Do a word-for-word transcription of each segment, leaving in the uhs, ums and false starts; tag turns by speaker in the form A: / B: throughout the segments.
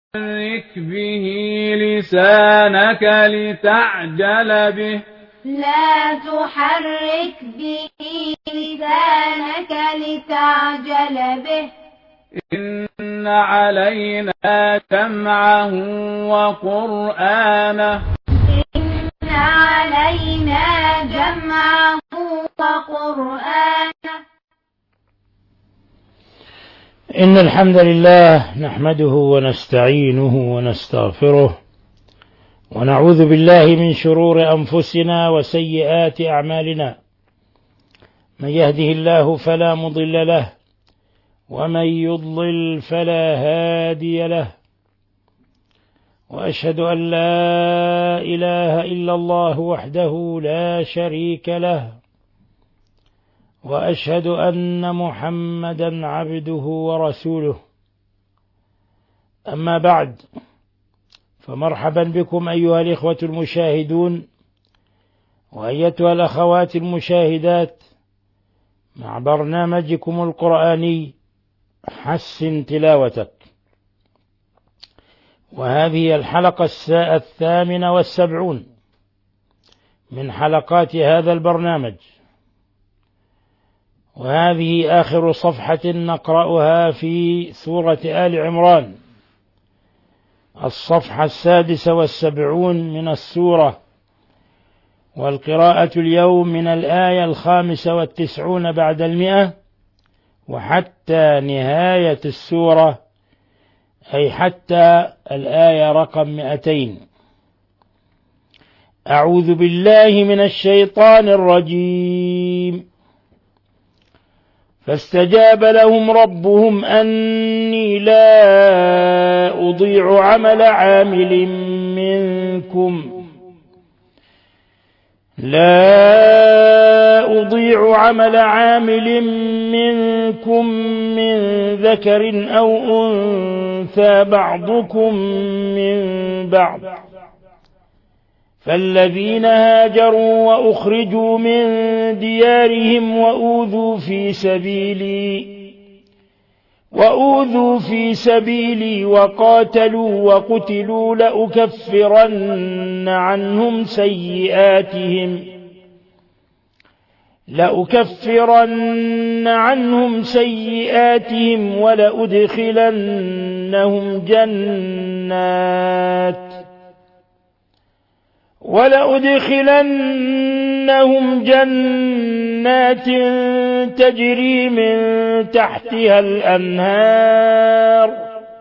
A: تحرك به لسانك لتعجل به
B: لا تحرك به لسانك لتعجل به
A: إن علينا جمعه وقرآنه
B: إن علينا جمعه وقرآنه
C: إن الحمد لله نحمده ونستعينه ونستغفره ونعوذ بالله من شرور أنفسنا وسيئات أعمالنا. من يهده الله فلا مضل له ومن يضلل فلا هادي له، وأشهد أن لا إله إلا الله وحده لا شريك له، وأشهد أن محمدا عبده ورسوله. أما بعد، فمرحبا بكم أيها الإخوة المشاهدون وأيتها الأخوات المشاهدات مع برنامجكم القرآني حسن تلاوتك، وهذه الحلقة الثامنة والسبعون من حلقات هذا البرنامج، وهذه آخر صفحة نقرأها في سورة آل عمران، الصفحة السادسة والسبعون من السورة، والقراءة اليوم من الآية الخامسة والتسعون بعد المئة وحتى نهاية السورة، أي حتى الآية رقم مئتين. أعوذ بالله من الشيطان الرجيم. فاستجاب لهم ربهم أني لا أضيع عمل عامل منكم لا أضيع عمل عامل منكم من ذكر أو أنثى بعضكم من بعض، فالذين هاجروا وأخرجوا من ديارهم وأوذوا في سبيلي وأوذوا في سبيلي وقاتلوا وقتلوا لأكفرن عنهم سيئاتهم لأكفرن عنهم سيئاتهم ولأدخلنهم جنات ولأدخلنهم جنات تجري من تحتها الأنهار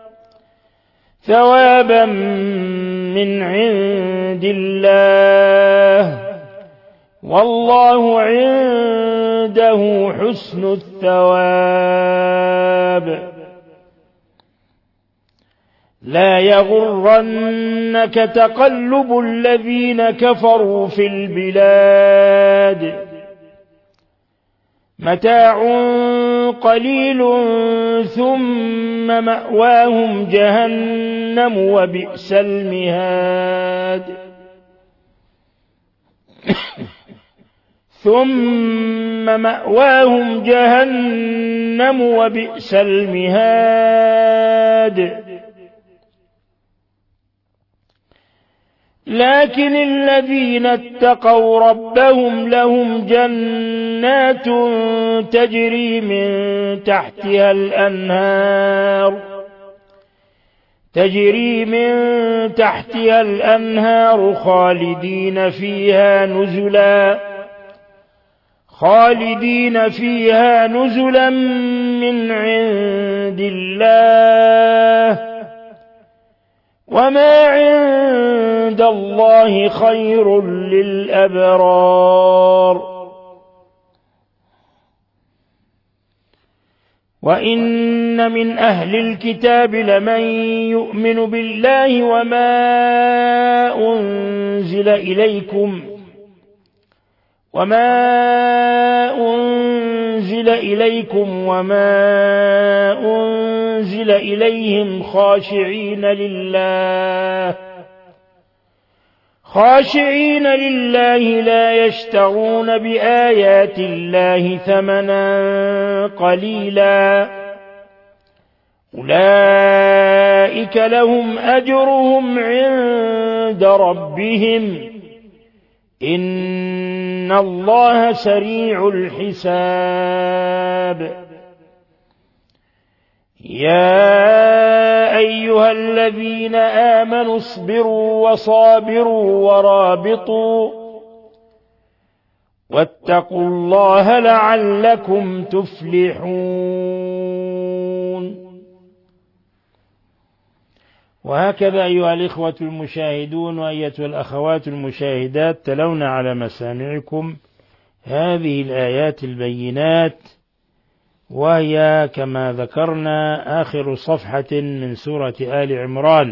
C: ثوابا من عند الله، والله عنده حسن الثواب. لا يغرنك تقلب الذين كفروا في البلاد، متاع قليل ثم مأواهم جهنم وبئس المهاد ثم مأواهم جهنم وبئس المهاد. لكن الذين اتقوا ربهم لهم جنات تجري من تحتها الأنهار تجري من تحتها الأنهار خالدين فيها نزلا خالدين فيها نزلا من عند الله، وما عند الله خير للأبرار. وإن من أهل الكتاب لمن يؤمن بالله وما أنزل إليكم وما أنزل إليكم وما أنزل إليهم خاشعين لله خاشعين لله لا يشترون بآيات الله ثمنا قليلا أولئك لهم أجرهم عند ربهم إن الله سريع الحساب. يا أيها الذين آمنوا اصبروا وصابروا ورابطوا واتقوا الله لعلكم تفلحون. وهكذا أيها الإخوة المشاهدون وأيتها الأخوات المشاهدات تلونا على مسامعكم هذه الآيات البينات، وهي كما ذكرنا آخر صفحة من سورة آل عمران.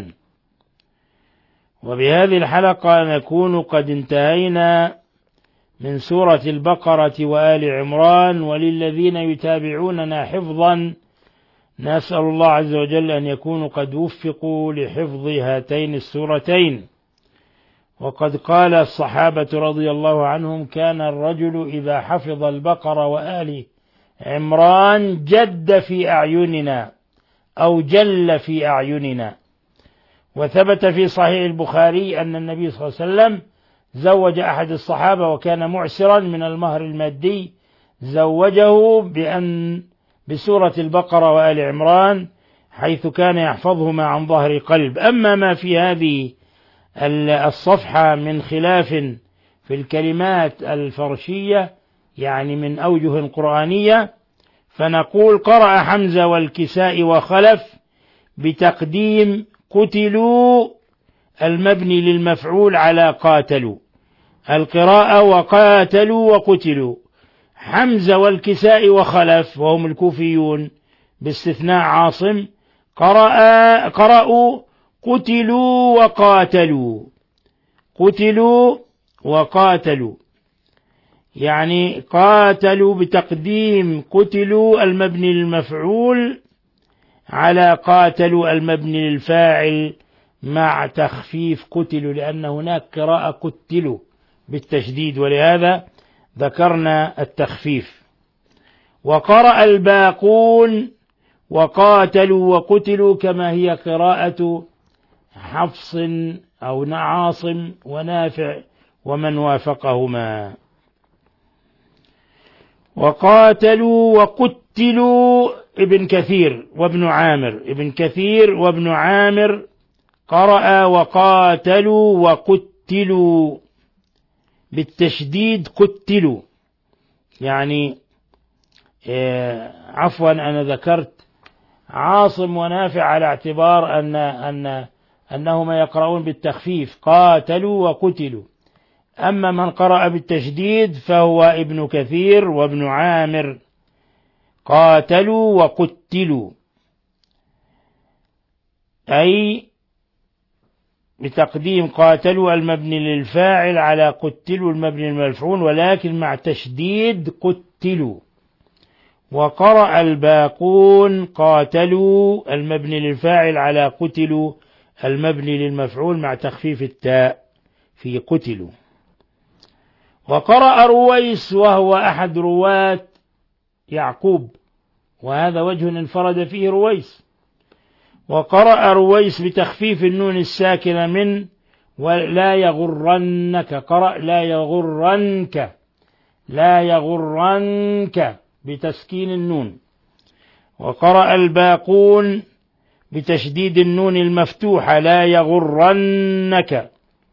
C: وبهذه الحلقة نكون قد انتهينا من سورة البقرة وآل عمران، وللذين يتابعوننا حفظا نسأل الله عز وجل أن يكونوا قد وفقوا لحفظ هاتين السورتين. وقد قال الصحابة رضي الله عنهم: كان الرجل إذا حفظ البقرة وآل عمران جد في أعيننا أو جل في أعيننا. وثبت في صحيح البخاري أن النبي صلى الله عليه وسلم زوج أحد الصحابة وكان معسرا من المهر المادي، زوجه بأن بسورة البقرة وآل عمران حيث كان يحفظهما عن ظهر قلب. أما ما في هذه الصفحة من خلاف في الكلمات الفرشية يعني من أوجه قرآنية، فنقول: قرأ حمزة والكساء وخلف بتقديم قتلوا المبني للمفعول على قاتلوا، القراءة وقاتلوا وقتلوا. حمزة والكساء وخلف وهم الكوفيون باستثناء عاصم قرأ قرأوا قتلوا وقاتلوا، قتلوا وقاتلوا، يعني قاتلوا بتقديم قتلوا المبني للمفعول على قاتلوا المبني للفاعل مع تخفيف قتلوا، لأن هناك قراءة قتلوا بالتشديد، ولهذا ذكرنا التخفيف. وقرأ الباقون وقاتلوا وقتلوا كما هي قراءة حفص أو عاصم ونافع ومن وافقهما. وقاتلوا وقتلوا ابن كثير وابن عامر، ابن كثير وابن عامر قرأ وقاتلوا وقتلوا بالتشديد قتلوا، يعني آه عفوا أنا ذكرت عاصم ونافع على اعتبار أن أن أنهما يقرؤون بالتخفيف قاتلوا وقتلوا. أما من قرأ بالتشديد فهو ابن كثير وابن عامر قاتلوا وقتلوا، أي بتقديم قاتلوا المبني للفاعل على قتلوا المبني للمفعول، ولكن مع تشديد قتلوا. وقرأ الباقون قاتلوا المبني للفاعل على قتلوا المبني للمفعول مع تخفيف التاء في قتلوا. وقرأ رويس وهو أحد رواة يعقوب، وهذا وجه انفرد فيه رويس. وقرأ رويس بتخفيف النون الساكنة من ولا يغرنك، قرأ لا يغرنك، لا يغرنك بتسكين النون. وقرأ الباقون بتشديد النون المفتوحة لا يغرنك.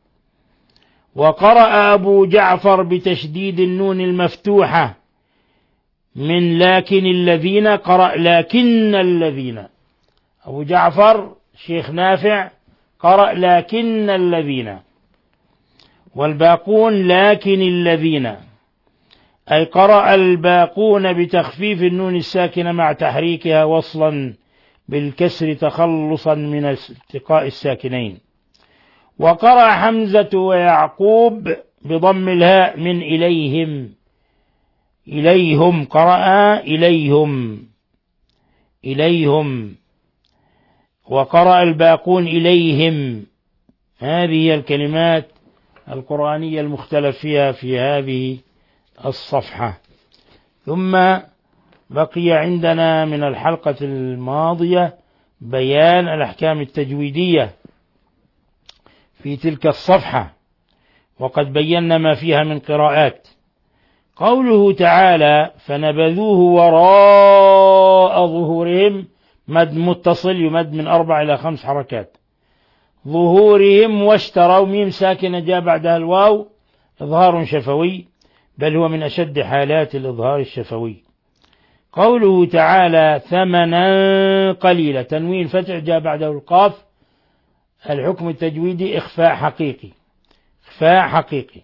C: وقرأ أبو جعفر بتشديد النون المفتوحة من لكن الذين، قرأ لكن الذين. أبو جعفر شيخ نافع قرأ لكن الذين، والباقون لكن الذين، أي قرأ الباقون بتخفيف النون الساكنة مع تحريكها وصلا بالكسر تخلصا من التقاء الساكنين. وقرأ حمزة ويعقوب بضم الهاء من إليهم، إليهم، قرأ إليهم، إليهم. وقرأ الباقون إليهم. هذه الكلمات القرآنية المختلف فيها في هذه الصفحة. ثم بقي عندنا من الحلقة الماضية بيان الأحكام التجويدية في تلك الصفحة، وقد بينا ما فيها من قراءات. قوله تعالى فنبذوه وراء ظهورهم، مد متصل يمد من أربع إلى خمس حركات. ظهورهم واشتروا، ميم ساكنة جاء بعدها الواو، إظهار شفوي، بل هو من أشد حالات الإظهار الشفوي. قوله تعالى ثمنا قليلا، تنوين فتح جاء بعده القاف، الحكم التجويدي إخفاء حقيقي، إخفاء حقيقي.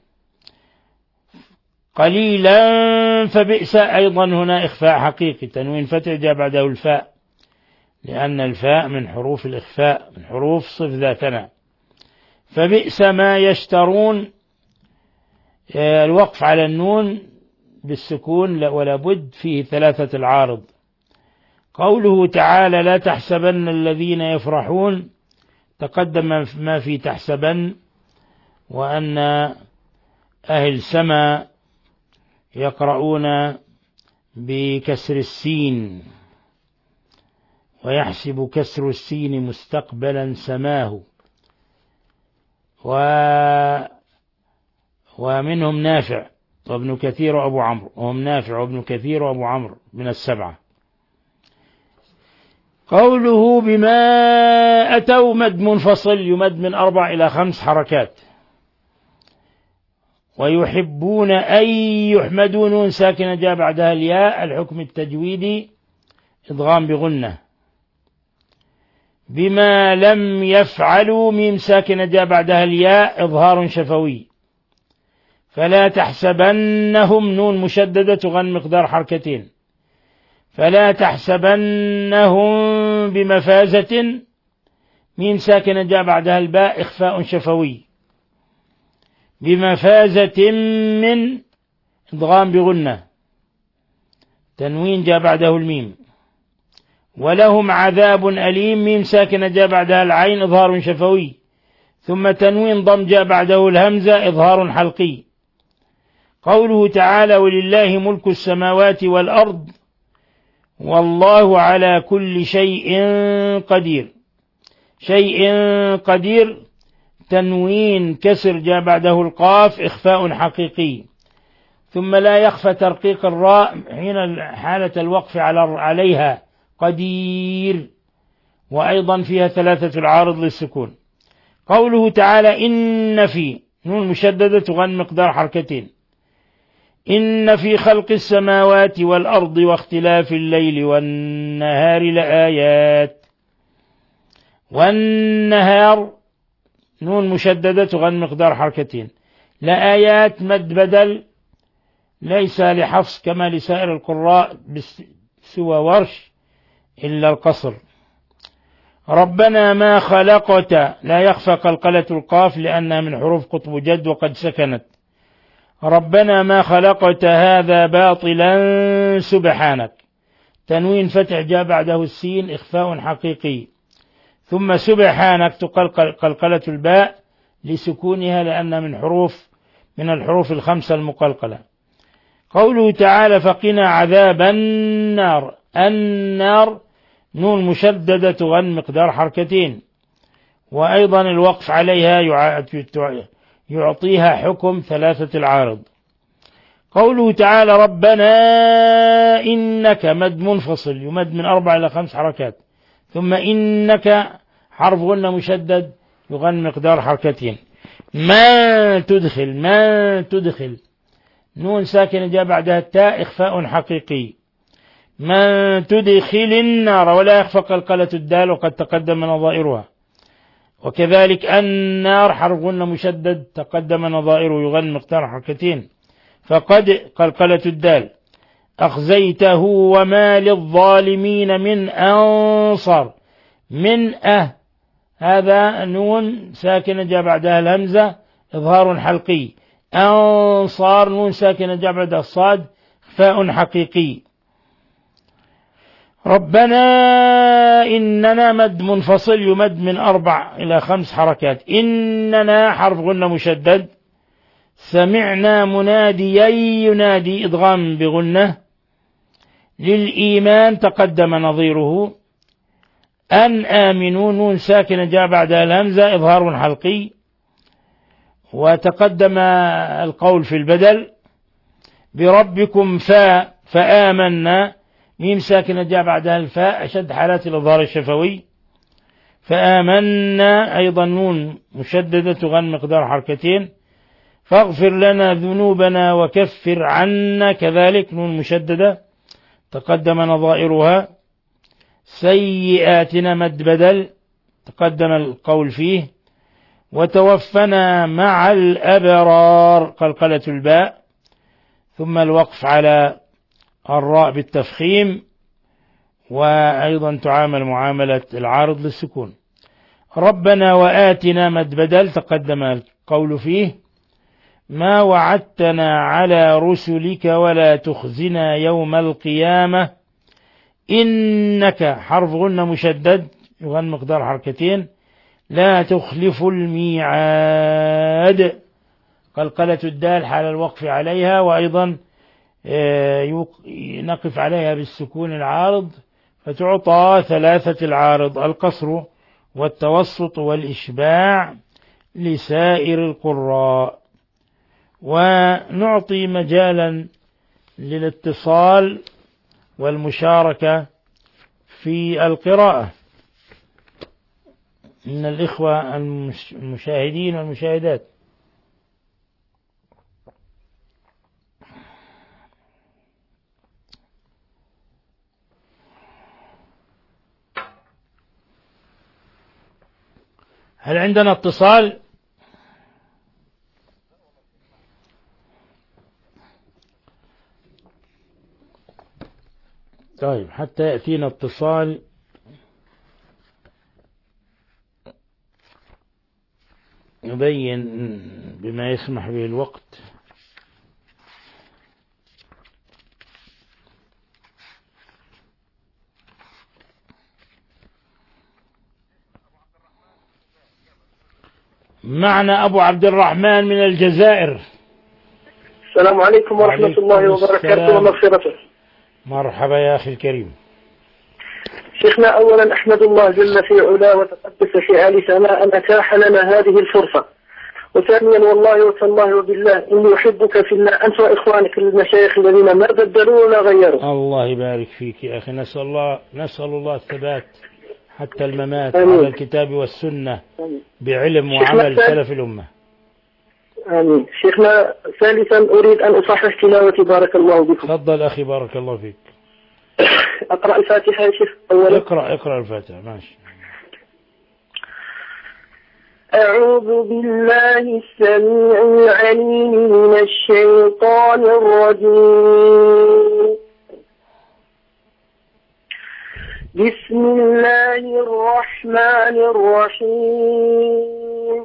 C: قليلا فبئس، أيضا هنا إخفاء حقيقي، تنوين فتح جاء بعده الفاء، لأن الفاء من حروف الإخفاء، من حروف صف ذاتنا. فبئس ما يشترون، الوقف على النون بالسكون ولا بد، فيه ثلاثة العارض. قوله تعالى لا تحسبن الذين يفرحون، تقدم ما في تحسبن، وأن أهل سما يقرؤون بكسر السين، ويحسب كسر السين مستقبلا سماه، و ومنهم نافع وابن كثير وأبو عمرو، وهم نافع وابن كثير وأبو عمرو من السبعة. قوله بما أتوا، مد منفصل يمد من أربع إلى خمس حركات. ويحبون أن يحمدوا، نون ساكنة جاء بعدها الياء، الحكم التجويدي إدغام بغنة. بما لم يفعلوا، ميم ساكنة جاء بعدها الياء، إظهار شفوي. فلا تحسبنهم، نون مشددة تغن مقدار حركتين. فلا تحسبنهم بمفازة، ميم ساكنة جاء بعدها الباء، إخفاء شفوي. بمفازة من، إدغام بغنة، تنوين جاء بعده الميم. ولهم عذاب أليم، ميم ساكنة جاء بعدها العين، إظهار شفوي، ثم تنوين ضم جاء بعده الهمزة، إظهار حلقي. قوله تعالى ولله ملك السماوات والأرض والله على كل شيء قدير. شيء قدير، تنوين كسر جاء بعده القاف، إخفاء حقيقي، ثم لا يخفى ترقيق الراء حين حالة الوقف عليها، قدير، وأيضا فيها ثلاثة العارض للسكون. قوله تعالى إن في، نون مشددة تغن مقدار حركتين. إن في خلق السماوات والأرض واختلاف الليل والنهار لآيات. والنهار، نون مشددة تغن مقدار حركتين. لآيات مد بدل، ليس لحفص كما لسائر القراء سوى ورش إلا القصر. ربنا ما خلقت، لا يخفى قلقلة القاف لأنها من حروف قطب جد وقد سكنت. ربنا ما خلقت هذا باطلا سبحانك، تنوين فتح جاء بعده السين، إخفاء حقيقي. ثم سبحانك تقلقل قلقلة الباء لسكونها لأنها من حروف من الحروف الخمسة المقلقلة. قوله تعالى فقنا عذاب النار، النار نون مشددة تغن مقدار حركتين، وأيضا الوقف عليها يعطيها حكم ثلاثة العارض. قوله تعالى ربنا إنك، مد منفصل يمد من أربع إلى خمس حركات، ثم إنك حرف غنة مشدد يغن مقدار حركتين. ما تدخل، ما تدخل، نون ساكنة جاء بعدها التاء، إخفاء حقيقي. ما تدخل النار، ولا يخفى قلقلة الدال وقد تقدم نظائرها. وكذلك النار حرف غنة مشدد تقدم نظائره يغن مقدار حركتين، فقد قلقلة الدال. أخزيته وما للظالمين من أنصر، من أه، هذا نون ساكنة جاء بعدها الهمزة، إظهار حلقي. أنصار، نون ساكنة جاء بعدها الصاد، إخفاء حقيقي. ربنا إننا، مد منفصل يمد من أربع إلى خمس حركات. إننا حرف غنة مشدد. سمعنا مناديا ينادي، إدغام بغنة. للإيمان تقدم نظيره. أن آمنوا نون ساكنة جاء بعدها الهمزة إظهار حلقي. وتقدم القول في البدل بربكم فاء فآمنا ميم ساكنة جاء بعدها الفاء أشد حالات الإظهار الشفوي. فآمنا أيضا نون مشددة تغن مقدار حركتين. فاغفر لنا ذنوبنا وكفر عنا كذلك نون مشددة تقدم نظائرها. سيئاتنا مد بدل تقدم القول فيه. وتوفنا مع الأبرار قلقلة الباء ثم الوقف على الراء بالتفخيم وأيضا تعامل معاملة العارض للسكون. ربنا وآتنا مد بدل تقدم القول فيه. ما وعدتنا على رسلك ولا تخزنا يوم القيامة إنك حرف غنة مشدد يغن مقدار حركتين لا تخلف الميعاد قلقلة الدال حال الوقف عليها وأيضا نقف عليها بالسكون العارض فتعطى ثلاثة العارض القصر والتوسط والإشباع لسائر القراء. ونعطي مجالا للاتصال والمشاركة في القراءة من الإخوة المشاهدين والمشاهدات. هل عندنا اتصال؟ طيب حتى يأتينا اتصال يبين بما يسمح به الوقت. معنا أبو عبد الرحمن من الجزائر.
D: السلام عليكم ورحمة الله وبركاته ومغفرته.
C: مرحبا يا أخي الكريم.
D: شيخنا أولا أحمد الله جل في علاه وتقدس في آل سماء أن أتاح لنا هذه الفرصة. وثانيا والله وتالله وبالله إني أحبك في الله أنت وإخوانك المشايخ الذين ما بدلوا ولا غيروا.
C: الله يبارك فيك يا أخي. نسأل الله نسأل الله الثبات حتى الممات
D: آمين.
C: على الكتاب والسنة
D: آمين.
C: بعلم وعمل سلف الأمة.
D: آمين. شيخنا ثالثا أريد أن أصحح تلاوتي بارك الله بكم.
C: تفضل أخي بارك الله فيك.
D: أقرأ الفاتحة يا شيخ أولا.
C: اقرأ اقرأ الفاتحة ماشي.
D: أعوذ بالله السميع العليم من الشيطان الرجيم. بسم الله الرحمن الرحيم.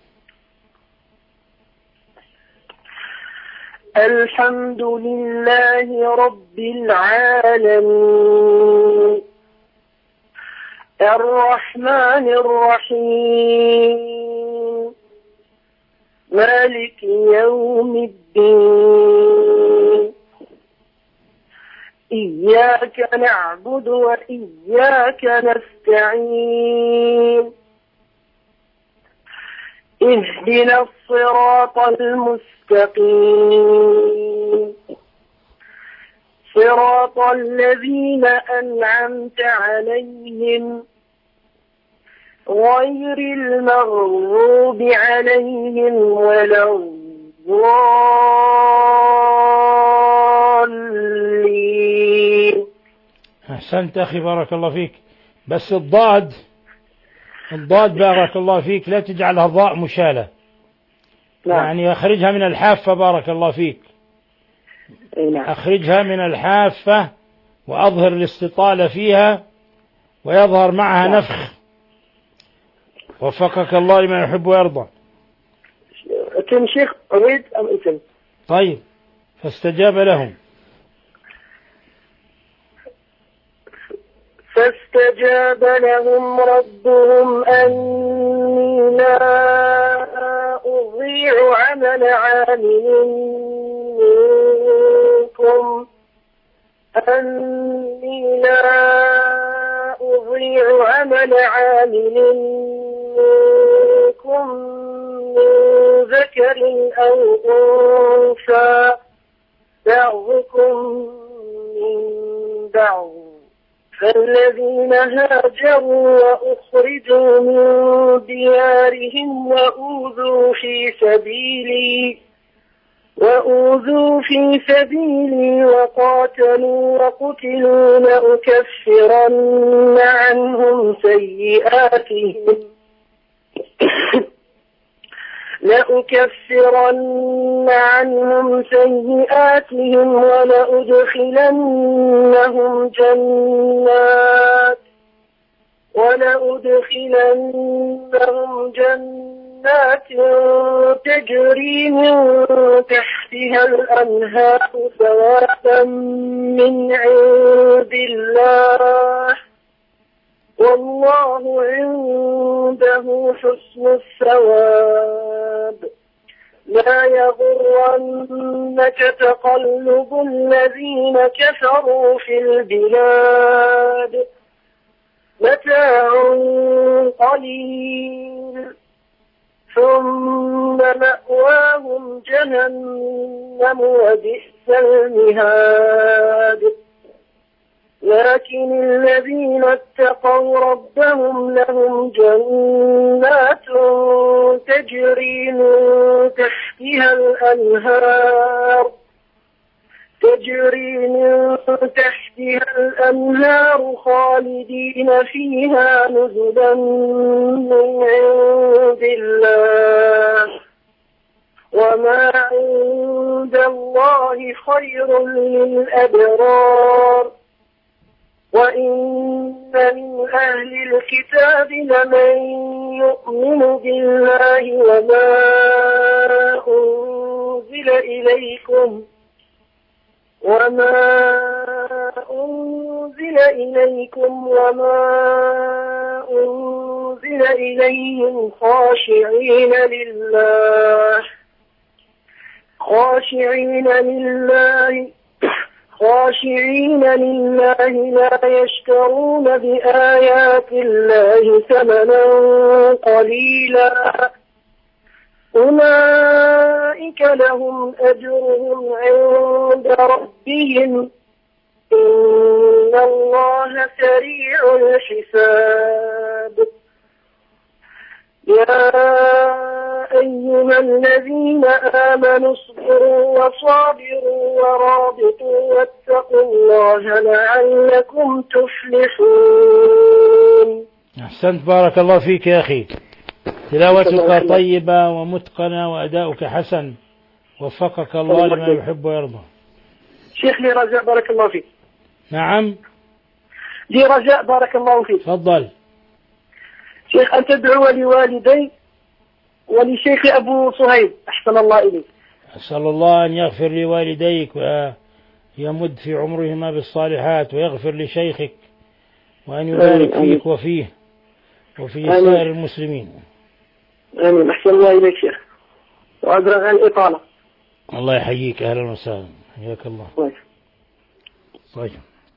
D: الحمد لله رب العالمين الرحمن الرحيم مالك يوم الدين إياك نعبد وإياك نستعين اهدنا الصراط المستقيم صراط الذين أنعمت عليهم غير المغضوب عليهم ولا الضالين.
C: أحسنت أخي بارك الله فيك. بس الضاد الضاد بارك الله فيك لا تجعلها ضاء مشالة.
D: نعم.
C: يعني أخرجها من الحافة بارك الله فيك.
D: نعم.
C: أخرجها من الحافة وأظهر الاستطالة فيها ويظهر معها
D: نعم.
C: نفخ. وفقك الله لما يحب ويرضى.
D: أتم شيخ أريد أم أتم؟
C: طيب فاستجاب لهم.
D: فاستجاب لهم ربهم أني لا أضيع عمل عامل منكم أني لا أضيع يضيع عمل عامل منكم من ذكر أو أنثى بعضكم من بعض فالذين هاجروا وأخرجوا من ديارهم وأوذوا في سبيلي وأوذوا في سبيلي وقاتلوا وقتلوا لأكفرن عنهم سيئاتهم لأكفرن عنهم سيئاتهم ولأدخلنهم جنات ولأدخلنهم جنات تجري من تحتها الأنهار ثوابا من عند الله والله عنده حسن الثواب لا يغرنك تقلب الذين كفروا في البلاد متاع قليل ثم مأواهم جهنم وبئس المهاد لكن الذين اتقوا ربهم لهم جنات تجري من تحتها الأنهار تجري من تحتها الأنهار خالدين فيها نزلا من عند الله وما عند الله خير للأبرار وإن من أهل الكتاب لمن يؤمن بالله وما أنزل إليكم وما أنزل إليكم وما أنزل إليهم خاشعين لله خاشعين لله خاشعين لله لا يشترون بآيات الله ثمنا قليلا أولئك لهم أجرهم عند ربهم إن الله سريع الحساب يا أيها الذين آمنوا اصبروا وصابروا ورابطوا واتقوا الله لعلكم تفلحون.
C: أحسنت بارك الله فيك يا أخي، تلاوتك طيبة ومتقنة وأداؤك حسن، وفقك الله لما يحب ويرضى.
D: شيخ لي رجاء بارك الله فيك.
C: نعم
D: لي رجاء بارك الله فيك.
C: تفضل.
D: شيخ أن تدعو لوالدي ولشيخ أبو صهيب أحسن الله إليك.
C: أسأل الله أن يغفر لوالديك ويمد في عمرهما بالصالحات، ويغفر لشيخك، وأن يبارك فيك وفيه وفي سائر المسلمين.
D: آمين. أحسن الله إليك شيخ، وأدرغ عن الإطالة.
C: الله يحييك، أهلا وسهلا، حياك الله.
D: طيب
C: طيب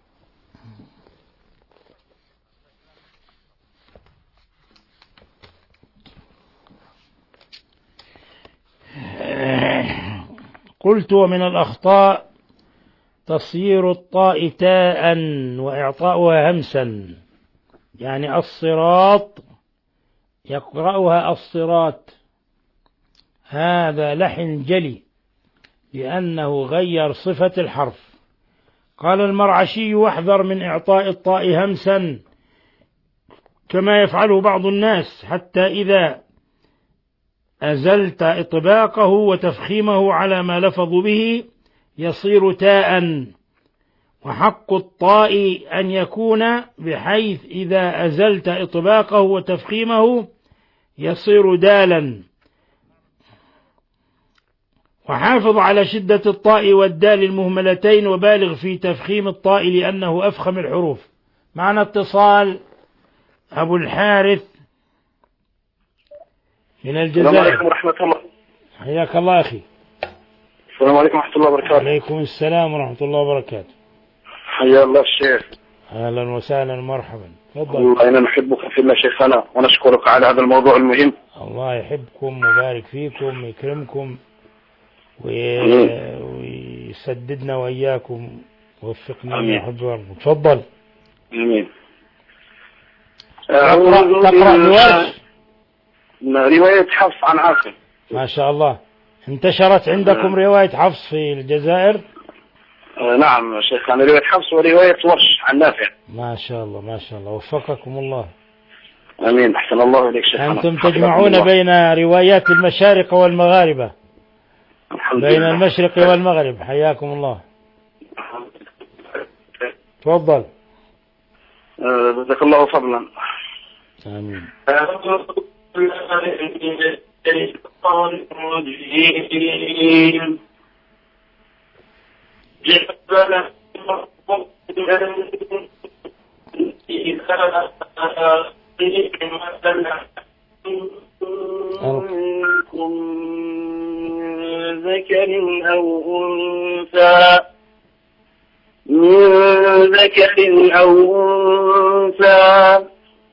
C: قلت: ومن الأخطاء تصيير الطاء تاء وإعطاؤها همسا، يعني الصراط يقرأها الصراط، هذا لحن جلي لأنه غير صفة الحرف. قال المرعشي: واحذر من إعطاء الطاء همسا كما يفعله بعض الناس، حتى إذا أزلت إطباقه وتفخيمه على ما لفظوا به يصير تاء، وحق الطاء أن يكون بحيث إذا أزلت إطباقه وتفخيمه يصير دالا. وحافظ على شدة الطاء والدال المهملتين، وبالغ في تفخيم الطاء لأنه أفخم الحروف. معنا اتصال أبو الحارث من الجزائر.
D: السلام عليكم ورحمة الله.
C: حياك الله أخي.
D: السلام عليكم ورحمة الله وبركاته.
C: عليكم السلام ورحمة الله وبركاته.
D: حيا الله الشيخ.
C: أهلا وسهلا مرحبا. تفضل.
E: والله إنا نحبك في الله شيخنا ونشكرك على هذا الموضوع المهم.
C: الله يحبكم ويبارك فيكم ويكرمكم ويسددنا وإياكم ووفقنا ما يحب ويرضى. تفضل.
E: آمين.
C: تقرأ بورش
E: رواية حفص عن عاصم.
C: ما شاء الله. انتشرت عندكم رواية حفص في الجزائر؟
E: آه نعم شيخنا، رواية حفص ورواية ورش عن نافع.
C: ما شاء الله ما شاء الله، وفقكم الله.
E: آمين. أحسن الله إليك شيخنا.
C: أنتم تجمعون بين روايات المشارق والمغاربة، بين المشرق والمغرب. حياكم الله. تفضل.
E: جزاك الله فضلا.
C: آمين.
E: ذكر أو أنثى من ذكر أو أنثى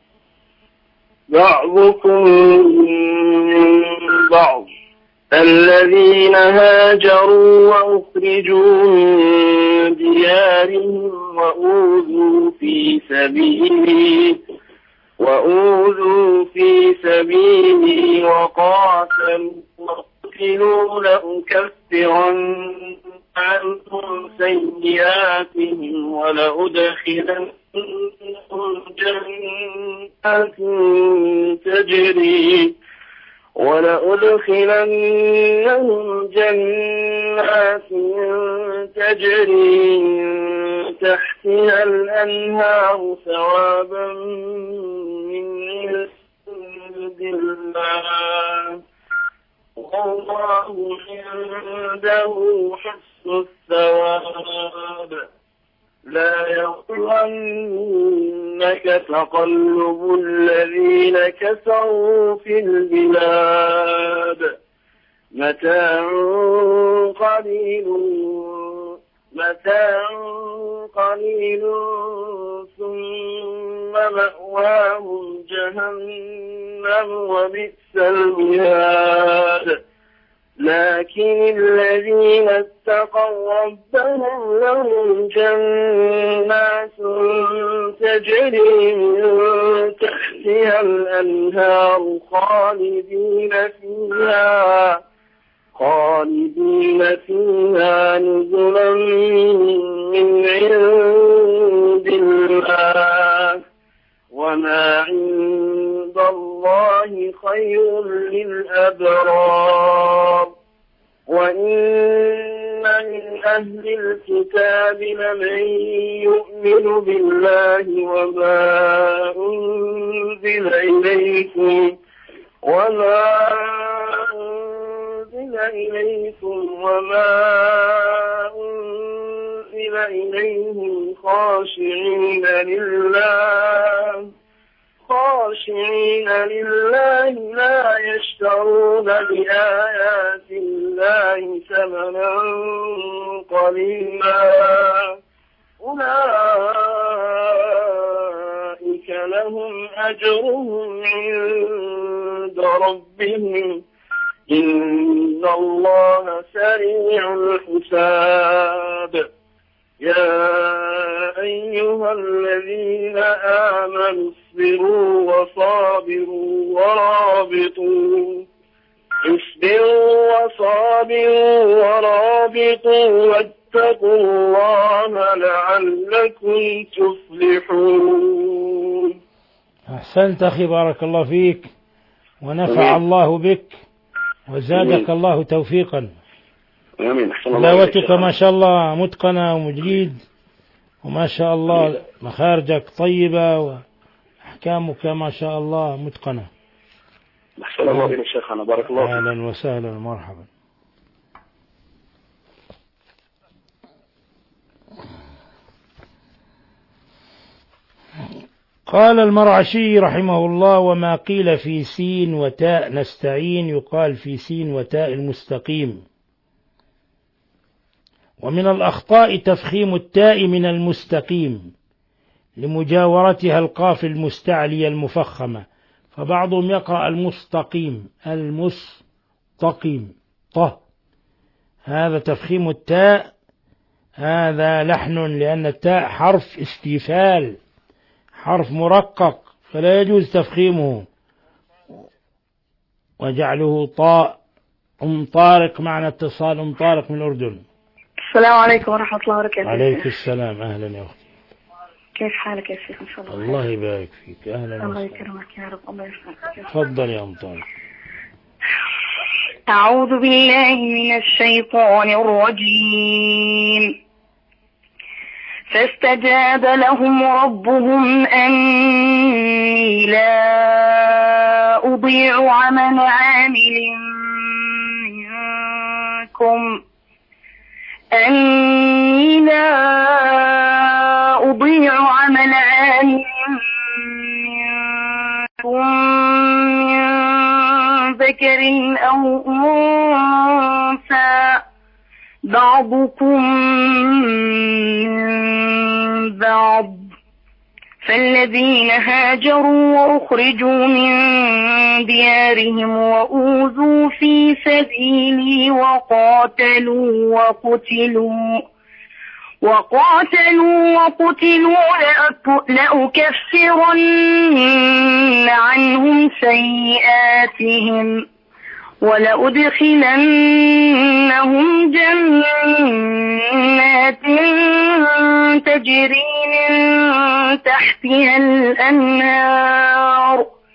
E: بعضكم من بعض، الذين هاجروا وأخرجوا من ديارهم وأوذوا في سبيلي وأوذوا في سبيلي وقاتلوا وقتلوا لأكفرن عنهم سيئاتهم ولأدخلنهم جنات تجري ولأدخلنهم جنات تجري من تحتها الأنهار ثوابا من عند الله والله عنده حسن الثواب. لا يغرنك تقلب الذين كفروا في البلاد، متاع قليل متاع قليل ثم مأواهم جهنم وبئس المهاد. لكن الذين اتقوا ربهم لهم جنات تجري من تحتها الأنهار خالدين فيها خالدين فيها نزلا من عند الله، وما عند الله خير للأبرار. وإن من أهل الكتاب لمن يؤمن بالله وما أنزل إليكم وما أنزل إليكم وما أنزل إليهم خاشعين لله خاشعين لله لا يشترون بآيات الله ثمنا قليلا، أولئك لهم أجرهم عند ربهم إن الله سريع الحساب. يا أيها الذين آمنوا اصبروا وصابروا ورابطوا اصبروا وصابروا ورابطوا واتقوا الله لعلكم تفلحون.
C: أحسنت أخي، بارك الله فيك ونفع الله بك وزادك الله توفيقا.
E: آمين.
C: تلاوتك ما شاء الله متقنة ومجيد، وما شاء الله مخارجك طيبة وأحكامك ما شاء الله متقنة.
E: أحسن الله إليك شيخنا، بارك الله فيك.
C: أهلا وسهلا ومرحبا. قال المرعشي رحمه الله: وما قيل في سين وتاء نستعين يقال في سين وتاء المستقيم. ومن الأخطاء تفخيم التاء من المستقيم لمجاورتها القاف المستعلية المفخمة، فبعضهم يقرأ المستقيم المستقيم طه، هذا تفخيم التاء، هذا لحن، لأن التاء حرف استفال، حرف مرقق، فلا يجوز تفخيمه وجعله طاء. أم طارق معنا اتصال. أم طارق من الأردن.
F: السلام عليكم ورحمة الله وبركاته.
C: عليك السلام، أهلا يا أختي.
F: كيف حالك يا شيخ؟ إن شاء الله
C: الله يبارك فيك، أهلا وسهلا.
F: الله يكرمك يا رب. الله يرفعك.
C: تفضل يا أم طارق.
F: أعوذ بالله من الشيطان الرجيم. فاستجاب لهم ربهم أني لا أضيع عمل عامل منكم أني لا أضيع عمل عامل منكم من ذكر أو أنثى بعضكم من بعض، فالذين هاجروا وأخرجوا من ديارهم وأوذوا في سبيلي وقاتلوا وقتلوا وقاتلوا وقتلوا لأكفرن عنهم سيئاتهم ولأدخلنهم جنات تجري من تحتها الأنهار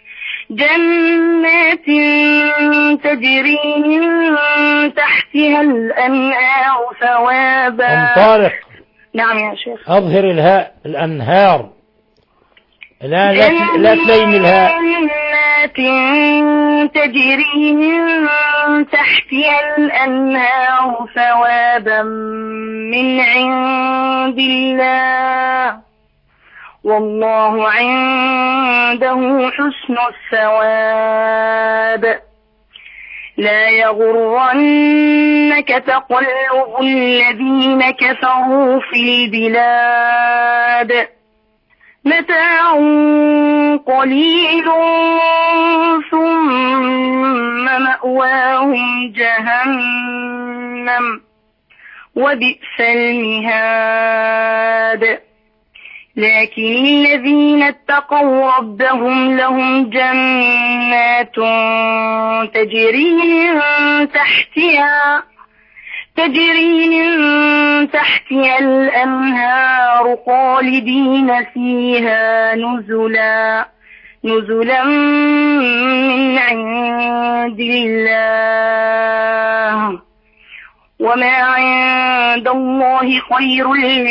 F: جنات تجري من تحتها الأنهار ثوابا.
C: أم طارق.
F: نعم يا شيخ.
C: أظهر الهاء، الأنهار، لا لا لا تلين الهاء.
F: جنات تجري من تحتها الأنهار ثوابا من عند الله والله عنده حسن الثواب. لا يغرنك تقلب الذين كفروا في البلاد متاع قليل ثم مأواهم جهنم وبئس المهاد. لكن الذين اتقوا ربهم لهم جنات تجري من تحتها تجري من تحتها الأنهار خالدين فيها نزلا نزلا من عند الله وما عند الله خير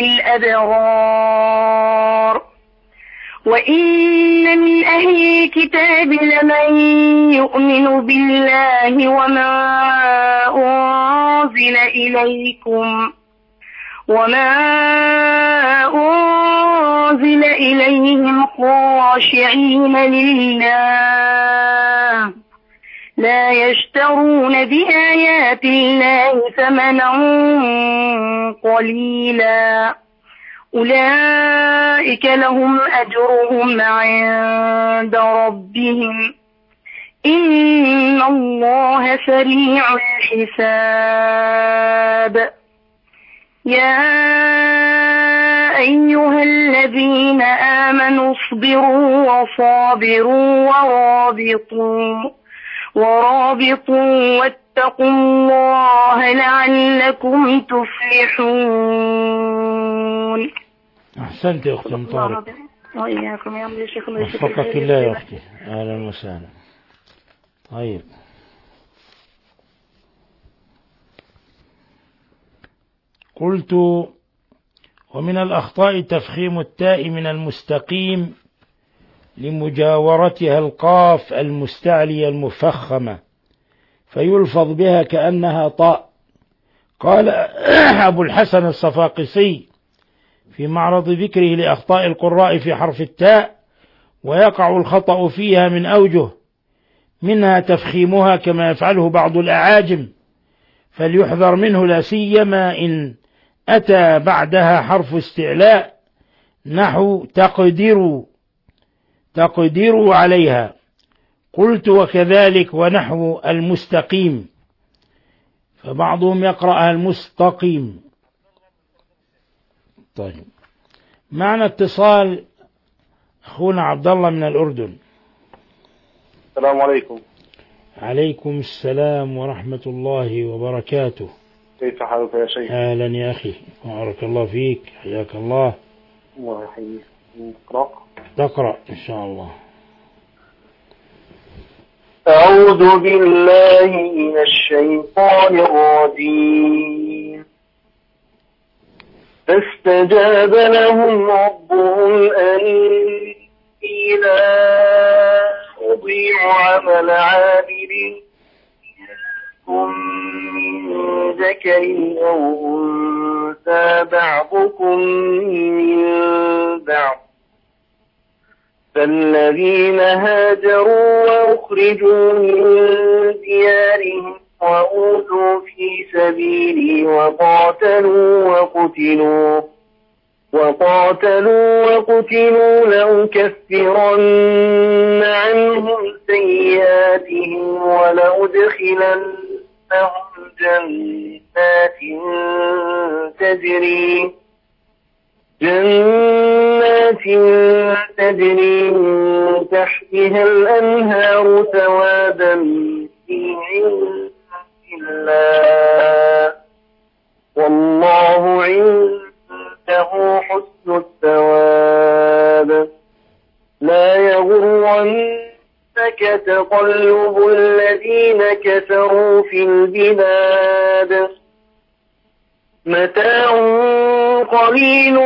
F: للأبرار. وإن من أهل الكتاب لمن يؤمن بالله وما أنزل إليكم وما أنزل إليهم خاشعين لله لا يشترون بآيات الله ثمنا قليلا أولئك لهم أجرهم عند ربهم إن الله سريع الحساب. يا أيها الذين آمنوا اصبروا وصابروا ورابطوا ورابطوا واتقوا الله لعلكم تفلحون.
C: أحسنت يا أختي أم طارق.
F: وإياكم يا أمي شيخ.
C: وفقك الله يا أختي، أهلا وسهلا. طيب، قلت ومن الأخطاء تفخيم التاء من المستقيم لمجاورتها القاف المستعلية المفخمة فيلفظ بها كأنها طاء. قال أبو الحسن الصفاقسي في معرض ذكره لأخطاء القراء في حرف التاء: ويقع الخطأ فيها من أوجه، منها تفخيمها كما يفعله بعض الأعاجم، فليحذر منه لا سيما إن أتى بعدها حرف استعلاء نحو تقدروا تقدروا عليها. قلت وكذلك ونحو المستقيم، فبعضهم يقرأها المستقيم. طيب، معنا اتصال أخونا عبد الله من الأردن.
E: السلام عليكم.
C: عليكم السلام ورحمة الله وبركاته.
E: كيف حالك يا شيخ؟
C: أهلا يا أخي، بارك الله فيك، حياك الله.
E: الله يحييك. اقرأ.
C: تقرأ إن شاء الله.
D: أعوذ بالله من الشيطان الرجيم. فاستجاب لهم ربهم أني لا أضيع عمل عامل منكم من ذكر أو أنثى بعضكم من بعض، فالذين هاجروا وأخرجوا من ديارهم وأوذوا في سبيلي وقاتلوا وقتلوا وقاتلوا وقتلوا لأكفرن عنهم سيئاتهم ولأدخلنهم جنات تجري جنات تجري من تحتها الأنهار ثوابا من عند الله، والله عنده حسن الثواب. لا يغرنك تقلب الذين كفروا في البلاد، متاع قليل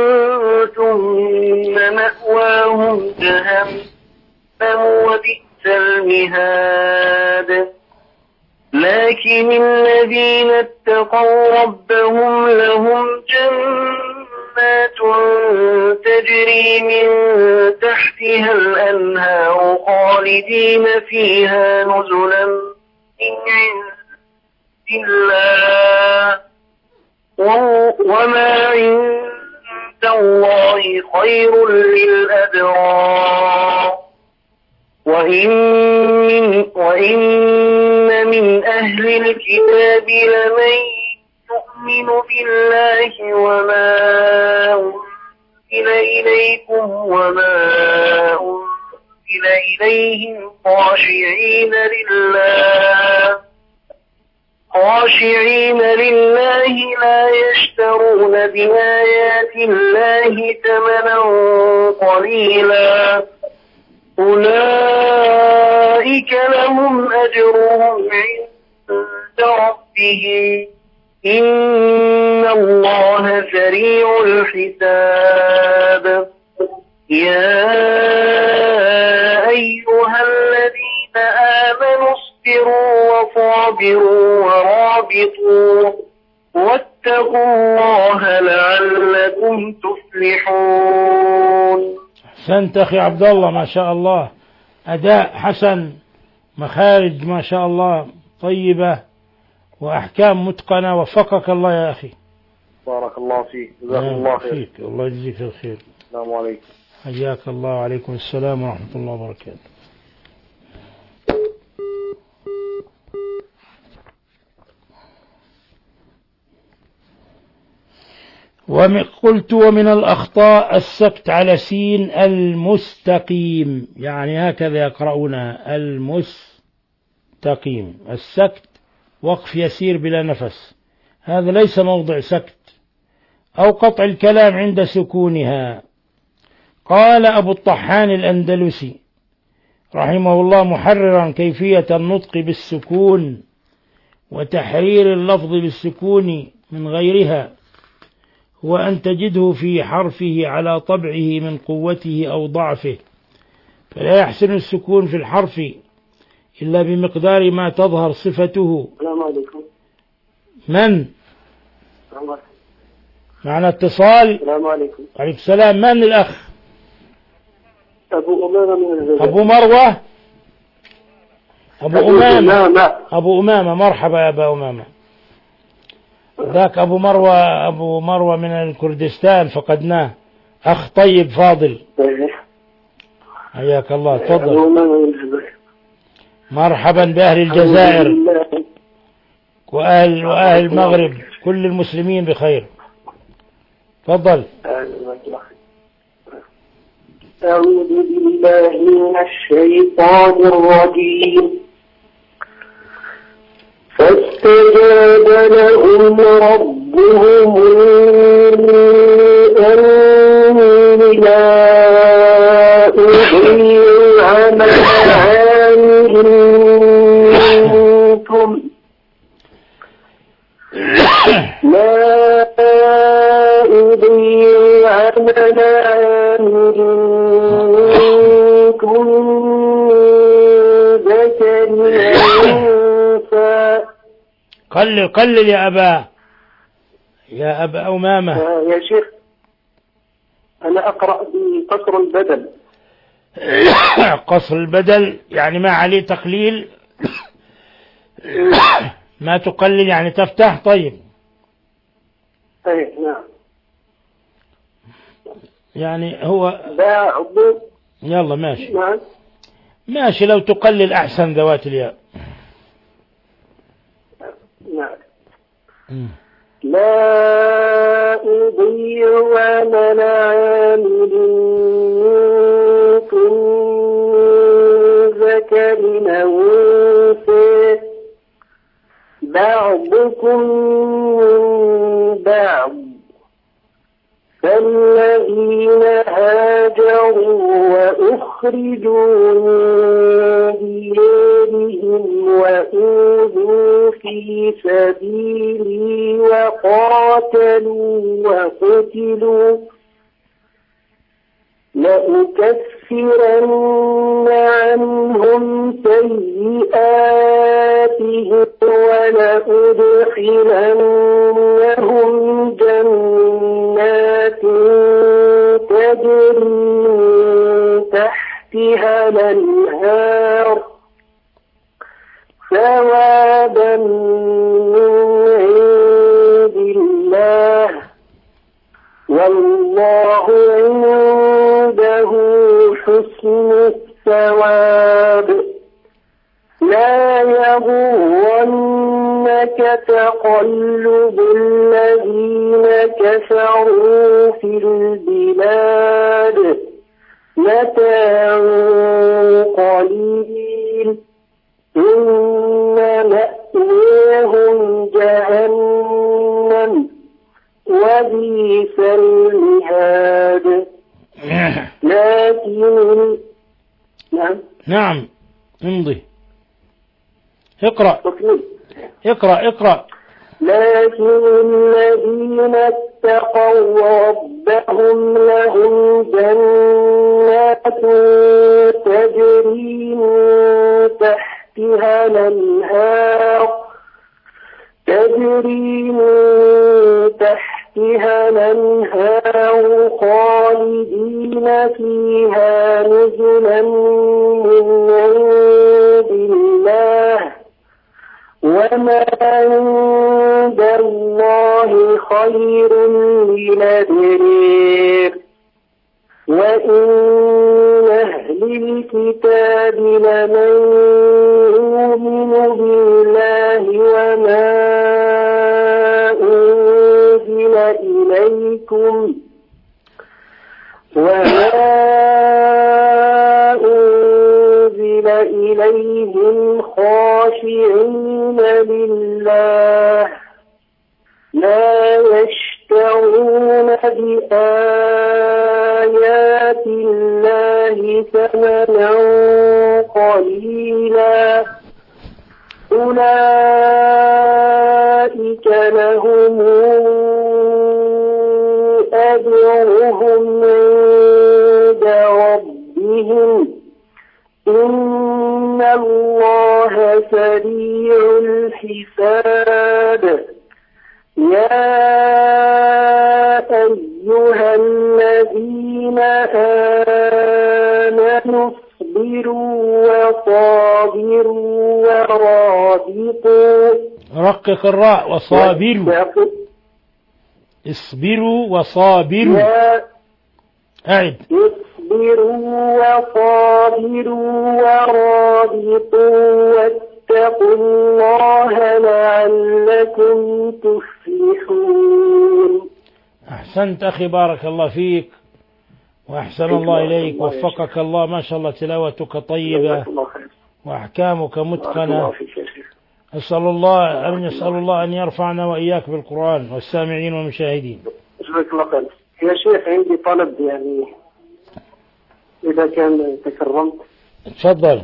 D: ثم مأواهم جهنم وبئس المهاد. لكن الذين اتقوا ربهم لهم جنات تجري من تحتها الأنهار خالدين فيها نزلا من عند الله، وما عند الله خير للأبرار. وإن من, وإن من أهل الكتاب لمن يؤمن بالله وما أنزل إليكم وما أنزل إليهم خاشعين لله خاشعين لله لا يشترون بآيات الله ثمنا قليلا، أولئك لهم أجرهم عند ربهم إن الله سريع الحساب. يا أيها الذين آمنوا اصبروا وصابروا ورابطوا واتقوا الله لعلكم تفلحون.
C: أحسنت أخي عبد الله، ما شاء الله، أداء حسن، مخارج ما شاء الله طيبة، وأحكام متقنة. وفقك الله يا أخي.
E: بارك الله فيك، جزاك الله خير.
C: الله يجزيك الخير.
E: السلام عليكم.
C: حياك الله. وعليكم السلام ورحمة الله وبركاته. وقلت ومن الأخطاء السكت على سين المستقيم، يعني هكذا يقرؤونها المستقيم. السكت وقف يسير بلا نفس، هذا ليس موضع سكت. أو قطع الكلام عند سكونها. قال أبو الطحان الأندلسي رحمه الله محررا كيفية النطق بالسكون وتحرير اللفظ بالسكون من غيرها، هو أن تجده في حرفه على طبعه من قوته أو ضعفه، فلا يحسن السكون في الحرف إلا بمقدار ما تظهر صفته.
D: السلام عليكم.
C: من؟ معنا اتصال.
D: السلام عليكم.
C: عليكم السلام. من الأخ؟
D: أبو أمامة من الجزائر.
C: أبو مروة. أبو, أبو أمامة.
D: أمامة.
C: أبو أمامة، مرحبا يا أبا أمامة. ذاك أبو مروة، أبو مروة من الكردستان فقدناه. أخ طيب فاضل، حياك الله، تفضل. مرحبا بأهل الجزائر وأهل وأهل المغرب، كل المسلمين بخير. تفضل.
D: أعوذ بالله من الشيطان الرجيم. فاستجاب لهم ربهم أني لا أضيع عمل عامل منكم لا أضيع عمل عامل منكم ذكر أنثى.
C: قلل قلل يا أبا يا أبا أمامة.
D: يا شيخ أنا أقرأ بقصر البدل.
C: قصر البدل يعني ما عليه تقليل، ما تقلل يعني تفتح. طيب
D: أي نعم،
C: يعني هو
D: بعض.
C: يلا ماشي
D: نعم
C: ماشي، لو تقلل أحسن ذوات الياء.
D: نعم. لا أضيع عمل عامل منكم ذكر أو أنثى بعضكم من بعض، فالذين هاجروا وأخرجوا من ديارهم وأوذوا في سبيلي وقاتلوا وقتلوا لأكفرن عنهم سيئاتهم ولأدخلنهم جنات تجري من تحتها الأنهار ثوابا من عند الله والله عنده حسن الثواب. لا يغرنك تقلب الذين كفروا في البلاد، متاع قليل ثم مأواهم جهنم وبئس المهاد. لكن نعم
C: نعم امضي اقرأ اقرأ اقرأ.
D: لكن الذين اتقوا ربهم لهم جنات تجري من تحتها الأنهار تجري من تحتها الأنهار خالدين فيها نزلا من عند الله وما عند الله خير للأبرار. وإن أهل الكتاب لمن يؤمن بالله وما أنزل إليكم وما أنزل إليهم خاشعين لله لا يشترون بآيات الله ثمنا قليلا أولئك لهم أجرهم عند ربهم إن الله سريع الحساب. يا أيها الذين آمنوا اصبروا وصابروا ورابطوا.
C: رقق الراء وصابروا. اصبروا وصابروا.
D: يا
C: أعد.
D: اصبروا وصابروا ورابطوا واتقوا الله لعلكم تفلحون.
C: أحسنت أخي، بارك الله فيك وأحسن الله إليك، وفقك الله، ما شاء الله تلاوتك طيبة وأحكامك متقنة. أسأل الله أن يسأل الله أن يرفعنا وإياك بالقرآن والسامعين والمشاهدين.
D: جزاك الله خير. يا شيخ عندي طلب، يعني إذا كان تكرمت.
C: تفضل.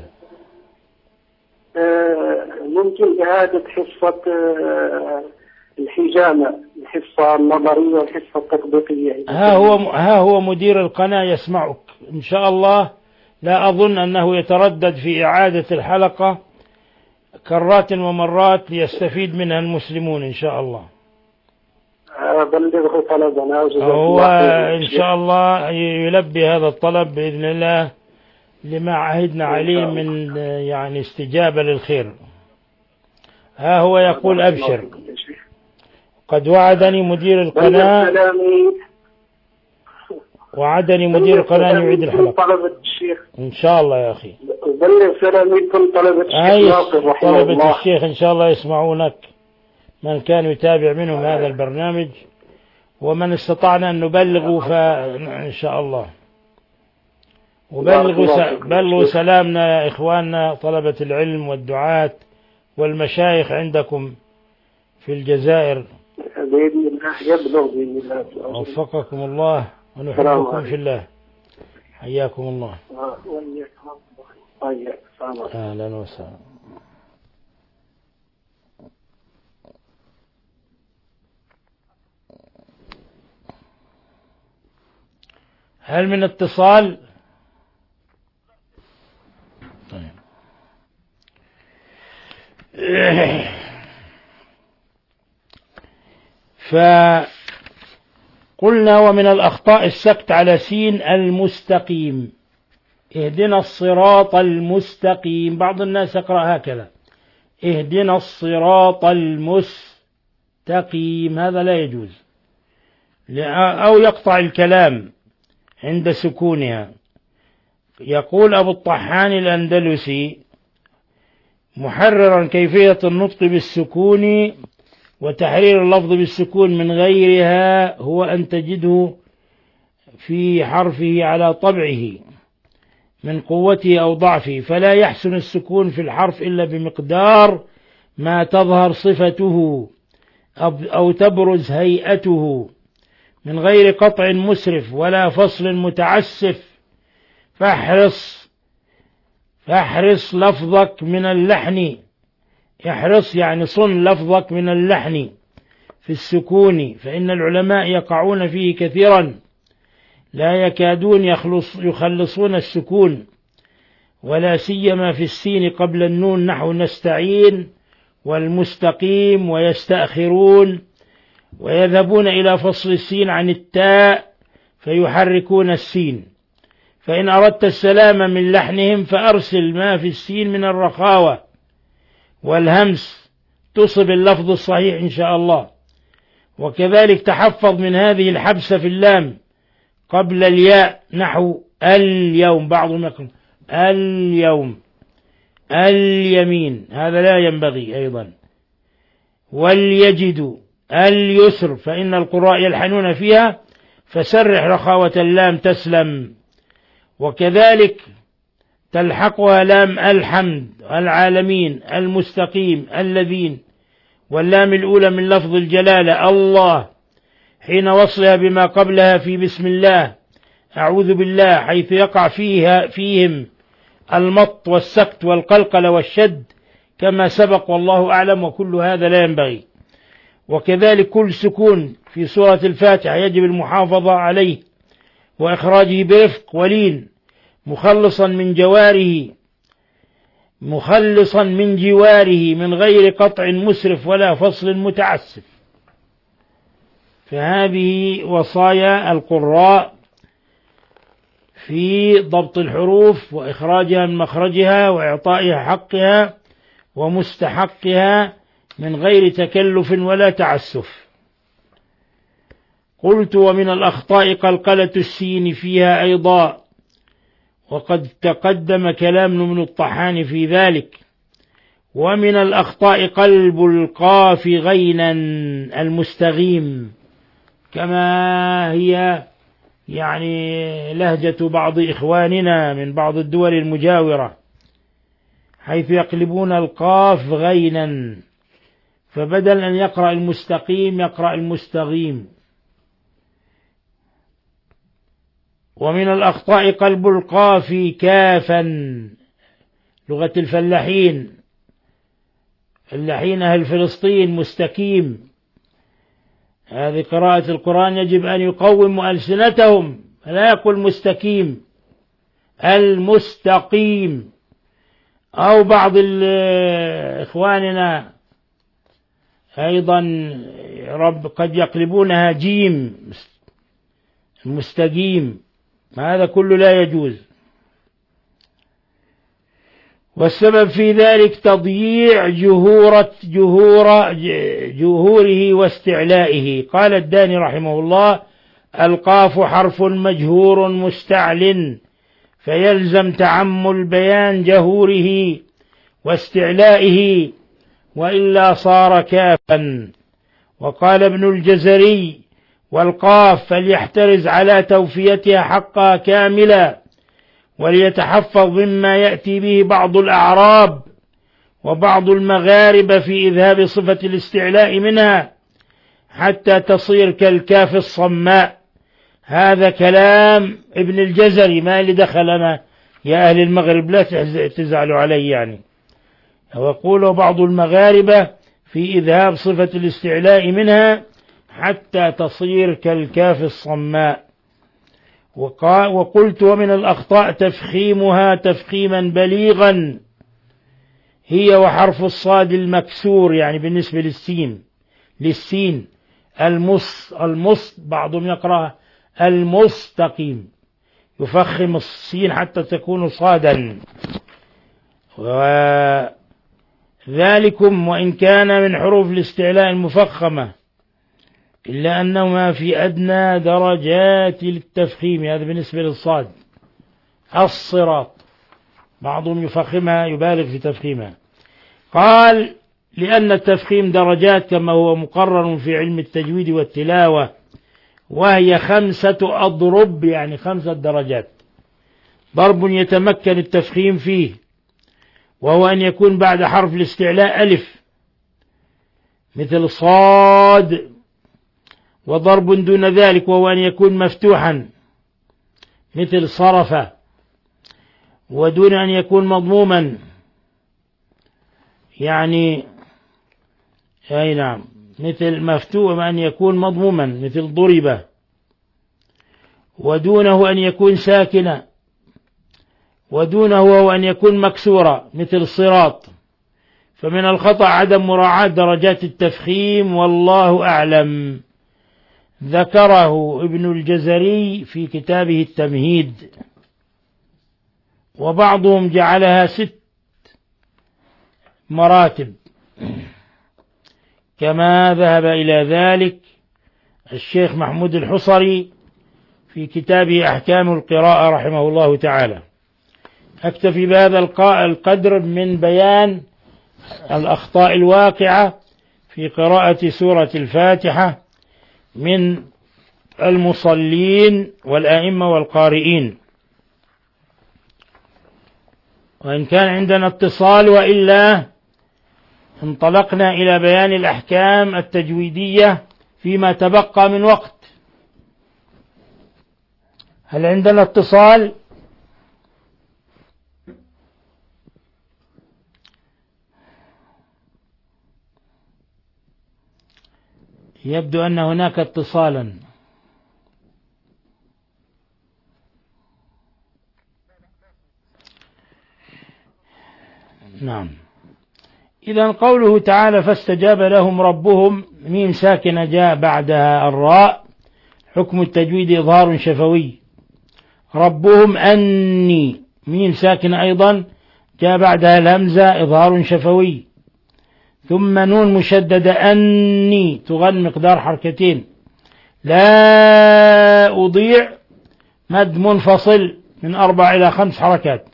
D: آه ممكن إعادة حصة آه الحجامة، الحصة النظرية والحصة التطبيقية.
C: ها هو ها هو مدير القناة يسمعك إن شاء الله. لا أظن أنه يتردد في إعادة الحلقة كرات ومرات ليستفيد منها المسلمون إن شاء الله.
D: بلغه طلبنا.
C: هو إن شاء الله يلبي هذا الطلب بإذن الله لما عهدنا عليه من يعني استجابة للخير. ها هو يقول أبشر، قد وعدني مدير القناة وعدني مدير القناة أن يعيد الحلقة إن شاء الله. يا أخي
D: بلغ سلاميكم طلبة الشيخ ناصر رحمه الله.
C: طلبة الشيخ إن شاء الله يسمعونك، من كان يتابع منهم هذا البرنامج، ومن استطعنا أن نبلغه فإن شاء الله. وبلغوا بلغوا سلامنا يا إخواننا طلبة العلم والدعاة والمشايخ عندكم في الجزائر.
D: بإذن الله يبلغ بإذن الله.
C: وفقكم الله ونحبكم في الله. حياكم الله. أهلا وسهلا. هل من اتصال؟ طيب. فقلنا ومن الأخطاء السكت على سين المستقيم. اهدنا الصراط المستقيم، بعض الناس يقرأ هكذا اهدنا الصراط المستقيم، هذا لا يجوز، أو يقطع الكلام عند سكونها. يقول أبو الطحان الأندلسي محررا كيفية النطق بالسكون وتحرير اللفظ بالسكون من غيرها هو أن تجده في حرفه على طبعه من قوته أو ضعفه، فلا يحسن السكون في الحرف إلا بمقدار ما تظهر صفته أو تبرز هيئته من غير قطع مسرف ولا فصل متعسف. فاحرص فاحرص لفظك من اللحن، احرص يعني صن لفظك من اللحن في السكون، فإن العلماء يقعون فيه كثيرا، لا يكادون يخلص يخلصون السكون، ولا سيما في السين قبل النون، نحو نستعين والمستقيم، ويستأخرون ويذهبون إلى فصل السين عن التاء فيحركون السين. فإن أردت السلام من لحنهم فأرسل ما في السين من الرخاوة والهمس، تصب اللفظ الصحيح إن شاء الله. وكذلك تحفظ من هذه الحبسة في اللام قبل الياء، نحو اليوم، بعضهم يقول اليوم، اليمين، هذا لا ينبغي أيضا. وليجدوا اليسر، فإن القراء يلحنون فيها، فسرح رخاوة اللام تسلم. وكذلك تلحقها لام الحمد، العالمين، المستقيم، الذين، واللام الأولى من لفظ الجلالة الله حين وصلها بما قبلها في بسم الله أعوذ بالله، حيث يقع فيها فيهم المط والسكت والقلقل والشد كما سبق والله أعلم، وكل هذا لا ينبغي. وكذلك كل سكون في سورة الفاتحة يجب المحافظة عليه وإخراجه برفق ولين، مخلصا من جواره مخلصا من جواره من غير قطع مسرف ولا فصل متعسف. فهذه وصايا القراء في ضبط الحروف وإخراجها من مخرجها وإعطائها حقها ومستحقها من غير تكلف ولا تعسف. قلت ومن الأخطاء قلقلة السين فيها أيضا، وقد تقدم كلام من الطحان في ذلك. ومن الأخطاء قلب القاف غينا المستغيم، كما هي يعني لهجة بعض إخواننا من بعض الدول المجاورة، حيث يقلبون القاف غينا، فبدل أن يقرأ المستقيم يقرأ المستغيم. ومن الأخطاء قلب القاف كافا، لغة الفلاحين، فلاحين أهل فلسطين، مستقيم. هذه قراءة القرآن يجب أن يقوموا ألسنتهم، فلا يقول مستقيم، المستقيم. أو بعض إخواننا أيضا رب قد يقلبونها جيم، المستقيم، هذا كله لا يجوز. والسبب في ذلك تضييع جهورة جهور جهوره واستعلائه. قال الداني رحمه الله: القاف حرف مجهور مستعل، فيلزم تعمل بيان جهوره واستعلائه، وإلا صار كافا. وقال ابن الجزري: والقاف فليحترز على توفيتها حقها كاملا، وليتحفظ مما يأتي به بعض الأعراب وبعض المغاربة في إذهاب صفة الاستعلاء منها حتى تصير كالكاف الصماء. هذا كلام ابن الجزري، ما اللي دخلنا يا أهل المغرب، لا تزعلوا علي يعني. ويقول بعض المغاربة في إذهاب صفة الاستعلاء منها حتى تصير كالكاف الصماء. وقلت ومن الأخطاء تفخيمها تفخيما بليغا، هي وحرف الصاد المكسور، يعني بالنسبة للسين للسين المص المص بعضهم يقرأ المستقيم، يفخم السين حتى تكون صادا. وذلكم وإن كان من حروف الاستعلاء المفخمة، إلا أنهما في أدنى درجات التفخيم. هذا بالنسبة للصاد. الصراط بعضهم يفخمها، يبالغ في تفخيمها. قال: لأن التفخيم درجات كما هو مقرر في علم التجويد والتلاوة، وهي خمسة أضرب، يعني خمسة درجات. ضرب يتمكن التفخيم فيه، وهو أن يكون بعد حرف الاستعلاء ألف مثل صاد، وضرب دون ذلك وهو أن يكون مفتوحا مثل صرف، ودون أن يكون مضموما، يعني أي نعم مثل مفتوح أن يكون مضموما مثل ضرب، ودونه أن يكون ساكنا، ودونه هو أن يكون مكسورا مثل صراط. فمن الخطأ عدم مراعاة درجات التفخيم، والله أعلم. ذكره ابن الجزري في كتابه التمهيد. وبعضهم جعلها ست مراتب، كما ذهب إلى ذلك الشيخ محمود الحصري في كتابه أحكام القراءة رحمه الله تعالى. أكتفي بهذا القدر من بيان الأخطاء الواقعة في قراءة سورة الفاتحة من المصلين والآئمة والقارئين. وإن كان عندنا اتصال، وإلا انطلقنا إلى بيان الأحكام التجويدية فيما تبقى من وقت. هل عندنا اتصال؟ يبدو أن هناك اتصالا. نعم. إذن قوله تعالى فاستجاب لهم ربهم، ميم ساكنة جاء بعدها الراء، حكم التجويد إظهار شفوي. ربهم أني، ميم ساكنة أيضا جاء بعدها الهمزة، إظهار شفوي. ثم نون مشددة أني تغن مقدار حركتين، لا أضيع مد منفصل من أربع إلى خمس حركات.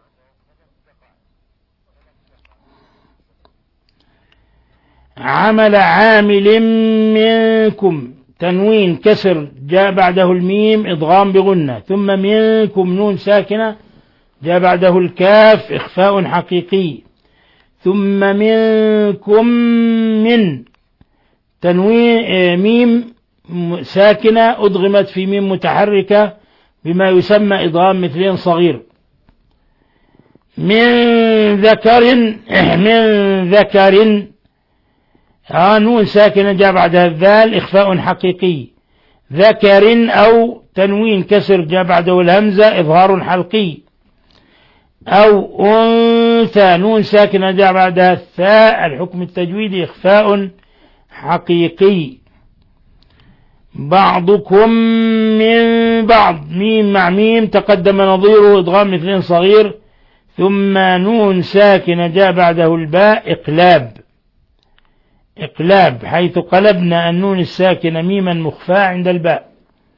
C: عمل عامل منكم تنوين كسر جاء بعده الميم إضغام بغنة، ثم منكم نون ساكنة جاء بعده الكاف إخفاء حقيقي، ثم منكم من تنوين ميم ساكنة أدغمت في ميم متحركة بما يسمى إضغام مثلين صغير. من ذكر من ذكر آه نون ساكنة جاء بعدها الذال إخفاء حقيقي. ذكر أو تنوين كسر جاء بعده الهمزة إظهار حلقي. أو أنثى نون ساكنة جاء بعدها الثاء الحكم التجويدي إخفاء حقيقي. بعضكم من بعض ميم مع ميم تقدم نظيره إضغام مثلين صغير، ثم نون ساكنة جاء بعده الباء إقلاب. إقلاب حيث قلبنا النون الساكنة ميما مخفاة عند الباء.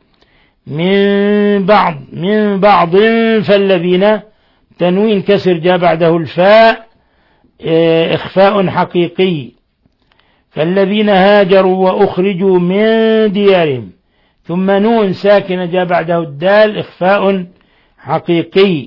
C: من بعض من بعض فالذين تنوين كسر جاء بعده الفاء إخفاء حقيقي. فالذين هاجروا وأخرجوا من ديارهم، ثم نون ساكنة جاء بعده الدال إخفاء حقيقي.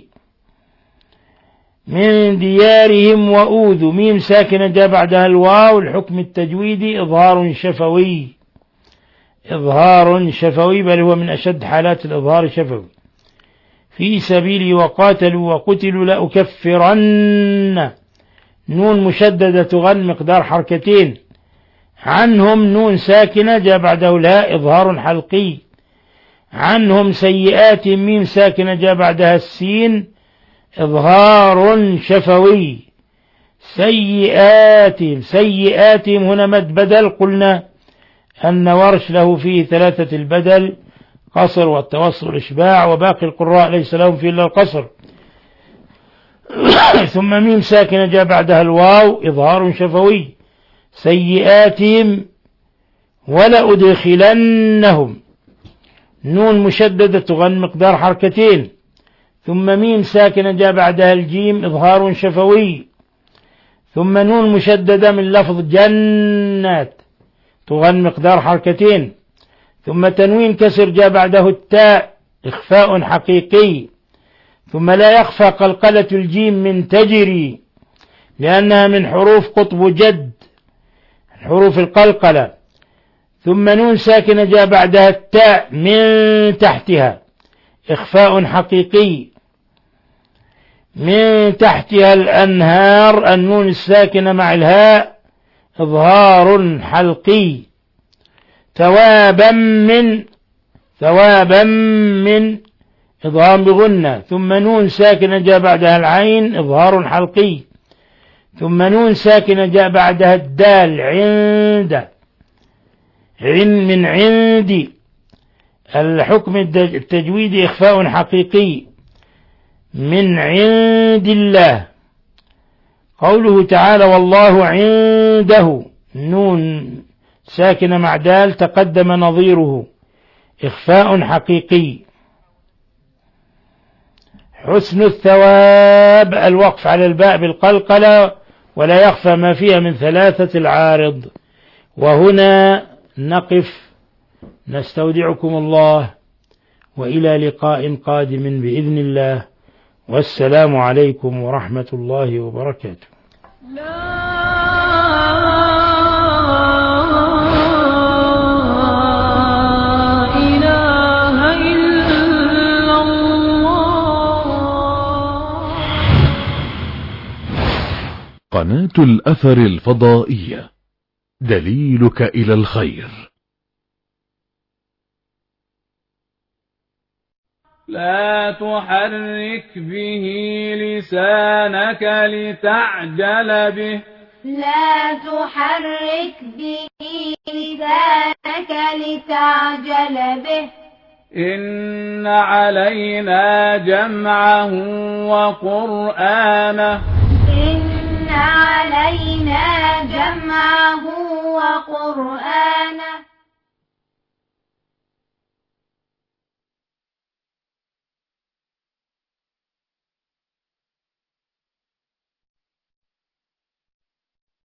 C: من ديارهم وأوذوا ميم ساكنة جاء بعدها الواو الحكم التجويدي إظهار شفوي. إظهار شفوي بل هو من أشد حالات الإظهار الشفوي. في سبيلي وقاتلوا وقتلوا لأكفرن نون مشددة تغن مقدار حركتين. عنهم نون ساكنة جاء بعده الهاء إظهار حلقي. عنهم سيئات ميم ساكنة جاء بعدها السين إظهار شفوي. سيئاتهم سيئاتهم هنا مد بدل، قلنا أن ورش له فيه ثلاثة البدل قصر والتوسط والإشباع، وباقي القراء ليس لهم فيه إلا القصر. ثم ميم ساكنة جاء بعدها الواو إظهار شفوي. سيئاتهم ولأدخلنهم نون مشددة تغن مقدار حركتين، ثم ميم ساكنة جاء بعدها الجيم إظهار شفوي، ثم نون مشددة من لفظ جنات تغن مقدار حركتين، ثم تنوين كسر جاء بعده التاء إخفاء حقيقي، ثم لا يخفى قلقلة الجيم من تجري لأنها من حروف قطب جد حروف القلقلة، ثم نون ساكنة جاء بعدها التاء من تحتها إخفاء حقيقي. من تحتها الأنهار النون الساكنة مع الهاء إظهار حلقي. ثوابا من ثوابا من إضغام بغنة، ثم نون ساكنة جاء بعدها العين إظهار حلقي، ثم نون ساكنة جاء بعدها الدال عند عن من عندي الحكم التجويدي إخفاء حقيقي. من عند الله. قوله تعالى والله عنده نون ساكنة مع دال تقدم نظيره إخفاء حقيقي. حسن الثواب الوقف على الباء بالقلقلة ولا يخفى ما فيها من ثلاثة العارض. وهنا نقف نستودعكم الله وإلى لقاء قادم بإذن الله، والسلام عليكم ورحمة الله وبركاته.
A: لا إله إلا الله.
G: قناة الأثر الفضائية دليلك إلى الخير.
A: لا تحرك به لسانك لتعجل به.
B: لا تحرك به لسانك لتعجل به.
A: إن علينا جمعه وقرآنه.
B: إن علينا جمعه وقرآنه.